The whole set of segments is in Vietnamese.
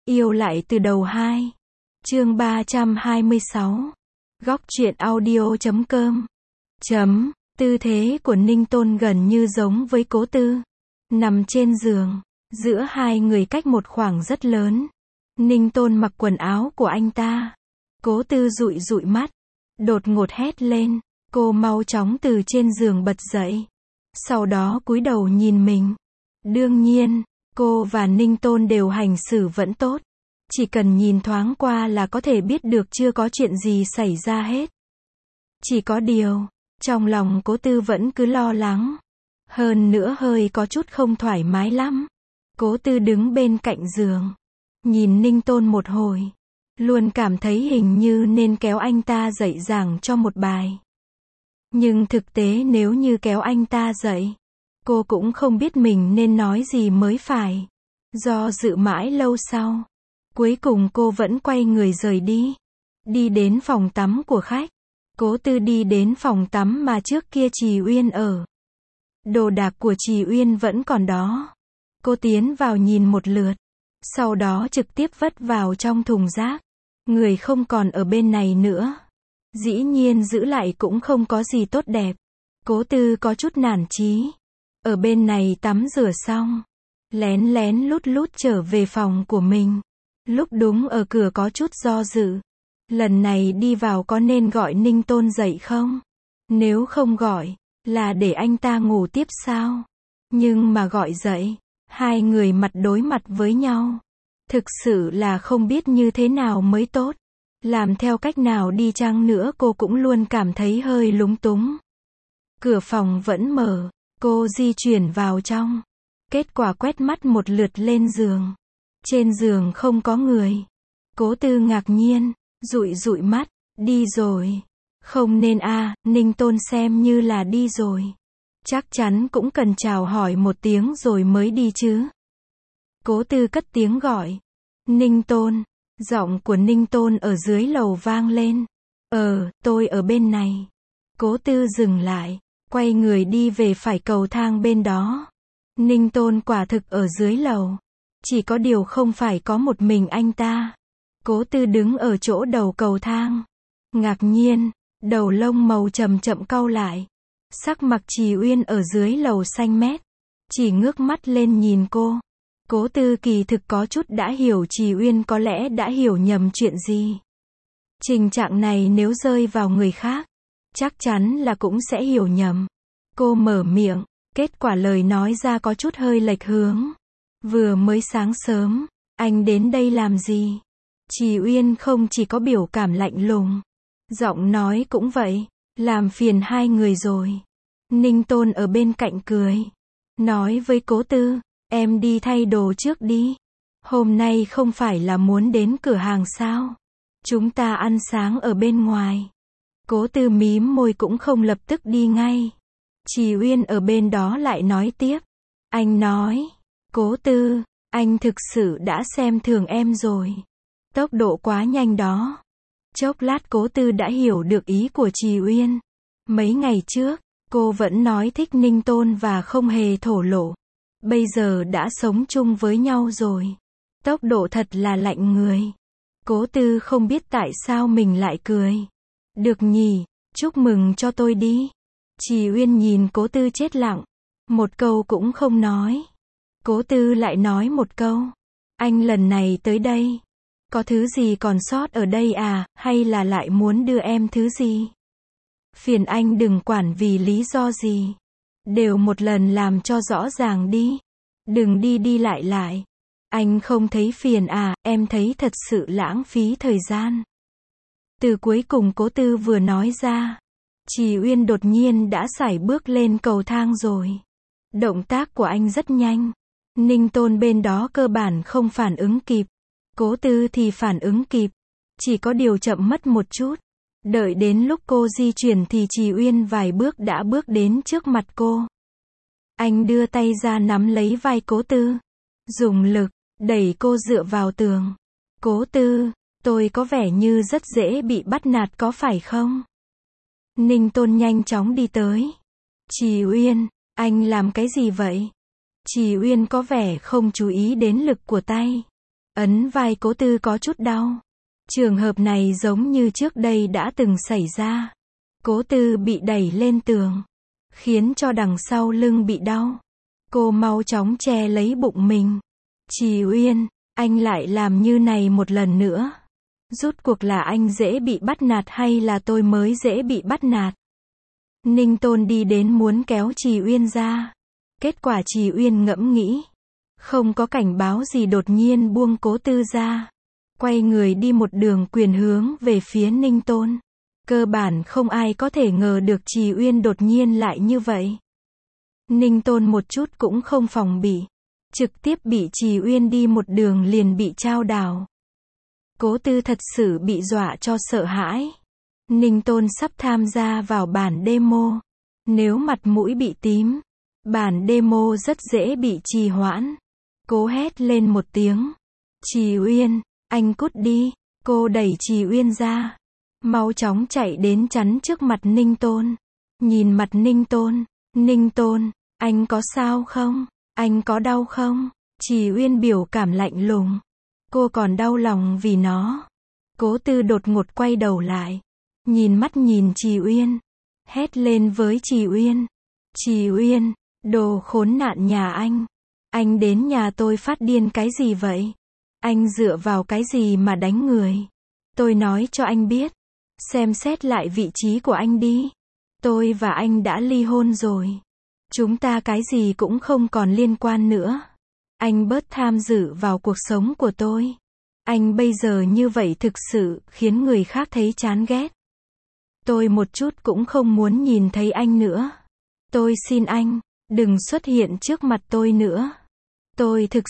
Yêu lại từ đầu 2. Chương 326. Góc truyện audio.com. Tư thế của Ninh Tôn gần như giống với Cố Tư. Nằm trên giường, giữa hai người cách một khoảng rất lớn. Ninh Tôn mặc quần áo của anh ta. Cố Tư dụi dụi mắt, đột ngột hét lên, cô mau chóng từ trên giường bật dậy. Sau đó cúi đầu nhìn mình. Đương nhiên, cô và Ninh Tôn đều hành xử vẫn tốt. Chỉ cần nhìn thoáng qua là có thể biết được chưa có chuyện gì xảy ra hết. Chỉ có điều, trong lòng Cố Tư vẫn cứ lo lắng. Hơn nữa hơi có chút không thoải mái lắm. Cố Tư đứng bên cạnh giường, nhìn Ninh Tôn một hồi. Luôn cảm thấy hình như nên kéo anh ta dậy giảng cho một bài. Nhưng thực tế nếu như kéo anh ta dậy, cô cũng không biết mình nên nói gì mới phải. Do dự mãi lâu sau, cuối cùng cô vẫn quay người rời đi. Đi đến phòng tắm của khách. Cố Tư đi đến phòng tắm mà trước kia Trì Uyên ở. Đồ đạc của Trì Uyên vẫn còn đó. Cô tiến vào nhìn một lượt. Sau đó trực tiếp vứt vào trong thùng rác. Người không còn ở bên này nữa. Dĩ nhiên giữ lại cũng không có gì tốt đẹp. Cố Tư có chút nản chí. Ở bên này tắm rửa xong, lén lén lút lút trở về phòng của mình. Lúc đúng ở cửa có chút do dự. Lần này đi vào có nên gọi Ninh Tôn dậy không? Nếu không gọi, là để anh ta ngủ tiếp sao? Nhưng mà gọi dậy, hai người mặt đối mặt với nhau. Thực sự là không biết như thế nào mới tốt. Làm theo cách nào đi chăng nữa cô cũng luôn cảm thấy hơi lúng túng. Cửa phòng vẫn mở, cô di chuyển vào trong. Kết quả quét mắt một lượt lên giường. Trên giường không có người. Cố Tư ngạc nhiên, dụi dụi mắt, đi rồi. Không nên à, Ninh Tôn xem như là đi rồi. Chắc chắn cũng cần chào hỏi một tiếng rồi mới đi chứ. Cố Tư cất tiếng gọi. Ninh Tôn. Giọng của Ninh Tôn ở dưới lầu vang lên. Tôi ở bên này. Cố Tư dừng lại, quay người đi về phải cầu thang bên đó. Ninh Tôn quả thực ở dưới lầu. Chỉ có điều không phải có một mình anh ta. Cố Tư đứng ở chỗ đầu cầu thang. Ngạc nhiên, đầu lông màu chậm chậm cau lại. Sắc mặt Trì Uyên ở dưới lầu xanh mét. Chỉ ngước mắt lên nhìn cô. Cố Tư kỳ thực có chút đã hiểu Trì Uyên có lẽ đã hiểu nhầm chuyện gì. Tình trạng này nếu rơi vào người khác, chắc chắn là cũng sẽ hiểu nhầm. Cô mở miệng, kết quả lời nói ra có chút hơi lệch hướng. Vừa mới sáng sớm, anh đến đây làm gì? Trì Uyên không chỉ có biểu cảm lạnh lùng, giọng nói cũng vậy, làm phiền hai người rồi. Ninh Tôn ở bên cạnh cười, nói với Cố Tư, em đi thay đồ trước đi. Hôm nay không phải là muốn đến cửa hàng sao? Chúng ta ăn sáng ở bên ngoài. Cố Tư mím môi cũng không lập tức đi ngay. Trì Uyên ở bên đó lại nói tiếp. Anh nói, Cố Tư, anh thực sự đã xem thường em rồi. Tốc độ quá nhanh đó. Chốc lát Cố Tư đã hiểu được ý của Trì Uyên. Mấy ngày trước, cô vẫn nói thích Ninh Tôn và không hề thổ lộ. Bây giờ đã sống chung với nhau rồi. Tốc độ thật là lạnh người. Cố Tư không biết tại sao mình lại cười. Được nhỉ, chúc mừng cho tôi đi. Trì Uyên nhìn Cố Tư chết lặng. Một câu cũng không nói. Cố Tư lại nói một câu. Anh lần này tới đây. Có thứ gì còn sót ở đây à, hay là lại muốn đưa em thứ gì? Phiền anh đừng quản vì lý do gì. Đều một lần làm cho rõ ràng đi. Đừng đi đi lại lại. Anh không thấy phiền à, em thấy thật sự lãng phí thời gian. Từ cuối cùng Cố Tư vừa nói ra. Trì Uyên đột nhiên đã sải bước lên cầu thang rồi. Động tác của anh rất nhanh. Ninh Tôn bên đó cơ bản không phản ứng kịp. Cố Tư thì phản ứng kịp. Chỉ có điều chậm mất một chút. Đợi đến lúc cô di chuyển thì Trì Uyên vài bước đã bước đến trước mặt cô. Anh đưa tay ra nắm lấy vai Cố Tư. Dùng lực, đẩy cô dựa vào tường. Cố Tư, tôi có vẻ như rất dễ bị bắt nạt có phải không? Ninh Tôn nhanh chóng đi tới. Trì Uyên, anh làm cái gì vậy? Trì Uyên có vẻ không chú ý đến lực của tay. Ấn vai Cố Tư có chút đau. Trường hợp này giống như trước đây đã từng xảy ra. Cố Tư bị đẩy lên tường, khiến cho đằng sau lưng bị đau. Cô mau chóng che lấy bụng mình. Trì Uyên, anh lại làm như này một lần nữa. Rốt cuộc là anh dễ bị bắt nạt hay là tôi mới dễ bị bắt nạt? Ninh Tôn đi đến muốn kéo Trì Uyên ra. Kết quả Trì Uyên ngẫm nghĩ. Không có cảnh báo gì đột nhiên buông Cố Tư ra. Quay người đi một đường quyền hướng về phía Ninh Tôn. Cơ bản không ai có thể ngờ được Trì Uyên đột nhiên lại như vậy. Ninh Tôn một chút cũng không phòng bị. Trực tiếp bị Trì Uyên đi một đường liền bị chao đảo. Cố Tư thật sự bị dọa cho sợ hãi. Ninh Tôn sắp tham gia vào bản demo. Nếu mặt mũi bị tím, bản demo rất dễ bị trì hoãn. Cố hét lên một tiếng. Trì Uyên, anh cút đi. Cô đẩy Trì Uyên ra. Mau chóng chạy đến chắn trước mặt Ninh Tôn. Nhìn mặt Ninh Tôn. Ninh Tôn, anh có sao không? Anh có đau không? Trì Uyên biểu cảm lạnh lùng. Cô còn đau lòng vì nó. Cố Tư đột ngột quay đầu lại. Nhìn mắt nhìn Trì Uyên. Hét lên với Trì Uyên. Trì Uyên, đồ khốn nạn nhà anh. Anh đến nhà tôi phát điên cái gì vậy? Anh dựa vào cái gì mà đánh người? Tôi nói cho anh biết. Xem xét lại vị trí của anh đi. Tôi và anh đã ly hôn rồi. Chúng ta cái gì cũng không còn liên quan nữa. Anh bớt tham dự vào cuộc sống của tôi. Anh bây giờ như vậy thực sự khiến người khác thấy chán ghét. Tôi một chút cũng không muốn nhìn thấy anh nữa. Tôi xin anh, đừng xuất hiện trước mặt tôi nữa. Tôi thực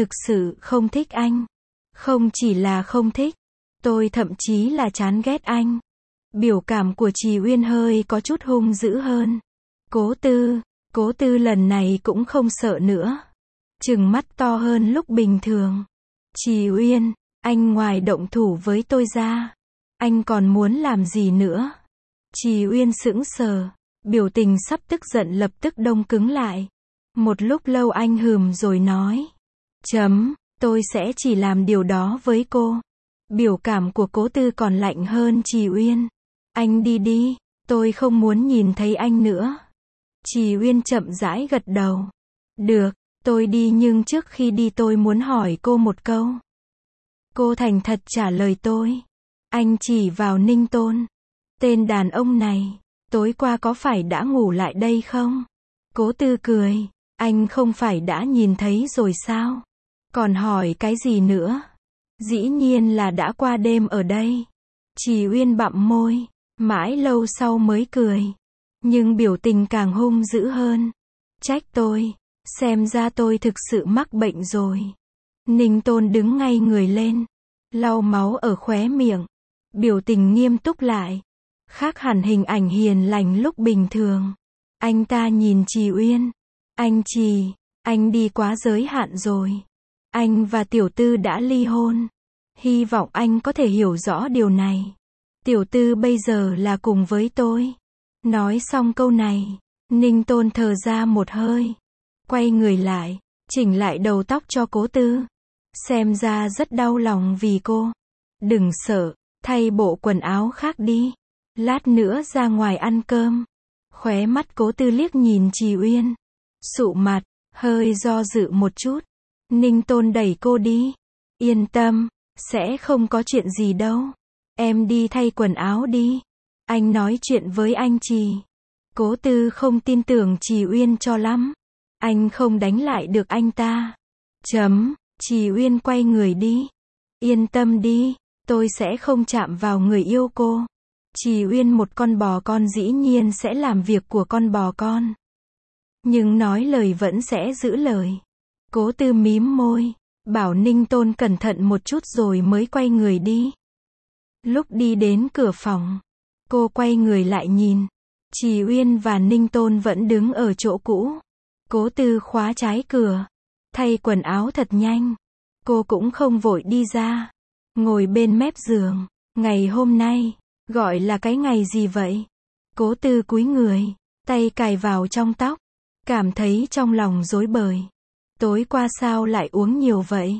sự không thích anh. Không chỉ là không thích, tôi thậm chí là chán ghét anh. Biểu cảm của Trì Uyên hơi có chút hung dữ hơn. Cố Tư lần này cũng không sợ nữa. Trừng mắt to hơn lúc bình thường. Trì Uyên, anh ngoài động thủ với tôi ra, anh còn muốn làm gì nữa? Trì Uyên sững sờ, biểu tình sắp tức giận lập tức đông cứng lại. Một lúc lâu anh hừm rồi nói. Tôi sẽ chỉ làm điều đó với cô. Biểu cảm của Cố Tư còn lạnh hơn Trì Uyên. Anh đi đi, tôi không muốn nhìn thấy anh nữa. Trì Uyên chậm rãi gật đầu. Được, tôi đi nhưng trước khi đi tôi muốn hỏi cô một câu. Cô thành thật trả lời tôi. Anh chỉ vào Ninh Tôn. Tên đàn ông này, tối qua có phải đã ngủ lại đây không? Cố Tư cười. Anh không phải đã nhìn thấy rồi sao? Còn hỏi cái gì nữa? Dĩ nhiên là đã qua đêm ở đây. Trì Uyên bặm môi, mãi lâu sau mới cười. Nhưng biểu tình càng hung dữ hơn. Trách tôi, xem ra tôi thực sự mắc bệnh rồi. Ninh Tôn đứng ngay người lên, lau máu ở khóe miệng, biểu tình nghiêm túc lại. Khác hẳn hình ảnh hiền lành lúc bình thường. Anh ta nhìn Trì Uyên. Anh Trì, anh đi quá giới hạn rồi. Anh và Tiểu Tư đã ly hôn. Hy vọng anh có thể hiểu rõ điều này. Tiểu Tư bây giờ là cùng với tôi. Nói xong câu này, Ninh Tôn thở ra một hơi. Quay người lại, chỉnh lại đầu tóc cho Cố Tư. Xem ra rất đau lòng vì cô. Đừng sợ, thay bộ quần áo khác đi. Lát nữa ra ngoài ăn cơm. Khóe mắt Cố Tư liếc nhìn Trì Uyên. Sụ mặt, hơi do dự một chút. Ninh Tôn đẩy cô đi. Yên tâm, sẽ không có chuyện gì đâu. Em đi thay quần áo đi. Anh nói chuyện với anh Trì. Cố Tư không tin tưởng Trì Uyên cho lắm. Anh không đánh lại được anh ta. Trì Uyên quay người đi. Yên tâm đi, tôi sẽ không chạm vào người yêu cô. Trì Uyên một con bò con dĩ nhiên sẽ làm việc của con bò con. Nhưng nói lời vẫn sẽ giữ lời. Cố Tư mím môi, bảo Ninh Tôn cẩn thận một chút rồi mới quay người đi. Lúc đi đến cửa phòng, cô quay người lại nhìn. Trì Uyên và Ninh Tôn vẫn đứng ở chỗ cũ. Cố Tư khóa trái cửa, thay quần áo thật nhanh. Cô cũng không vội đi ra, ngồi bên mép giường. Ngày hôm nay, gọi là cái ngày gì vậy? Cố Tư cúi người, tay cài vào trong tóc, cảm thấy trong lòng rối bời. Tối qua sao lại uống nhiều vậy?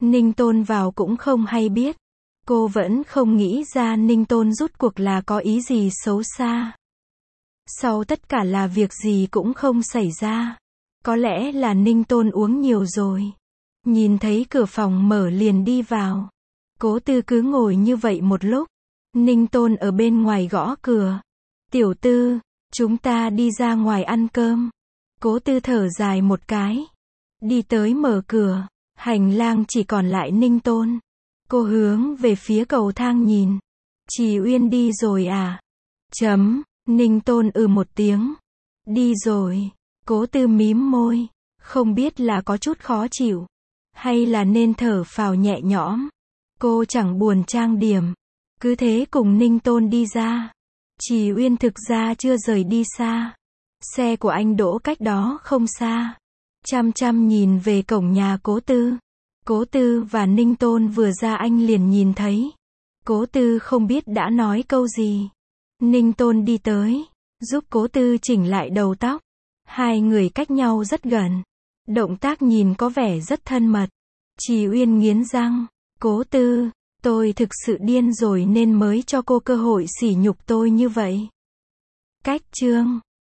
Ninh Tôn vào cũng không hay biết. Cô vẫn không nghĩ ra Ninh Tôn rút cuộc là có ý gì xấu xa. Sau tất cả là việc gì cũng không xảy ra. Có lẽ là Ninh Tôn uống nhiều rồi. Nhìn thấy cửa phòng mở liền đi vào. Cố Tư cứ ngồi như vậy một lúc. Ninh Tôn ở bên ngoài gõ cửa. Tiểu Tư, chúng ta đi ra ngoài ăn cơm. Cố Tư thở dài một cái. Đi tới mở cửa. Hành lang chỉ còn lại Ninh Tôn. Cô hướng về phía cầu thang nhìn. Trì Uyên đi rồi à? Ninh Tôn một tiếng. Đi rồi. Cố Tư mím môi. Không biết là có chút khó chịu. Hay là nên thở phào nhẹ nhõm. Cô chẳng buồn trang điểm. Cứ thế cùng Ninh Tôn đi ra. Trì Uyên thực ra chưa rời đi xa. Xe của anh đỗ cách đó không xa. Chăm chăm nhìn về cổng nhà Cố Tư. Cố Tư và Ninh Tôn vừa ra anh liền nhìn thấy. Cố Tư không biết đã nói câu gì. Ninh Tôn đi tới, giúp Cố Tư chỉnh lại đầu tóc. Hai người cách nhau rất gần. Động tác nhìn có vẻ rất thân mật. Trì Uyên nghiến răng. Cố Tư, tôi thực sự điên rồi nên mới cho cô cơ hội sỉ nhục tôi như vậy. Cách chương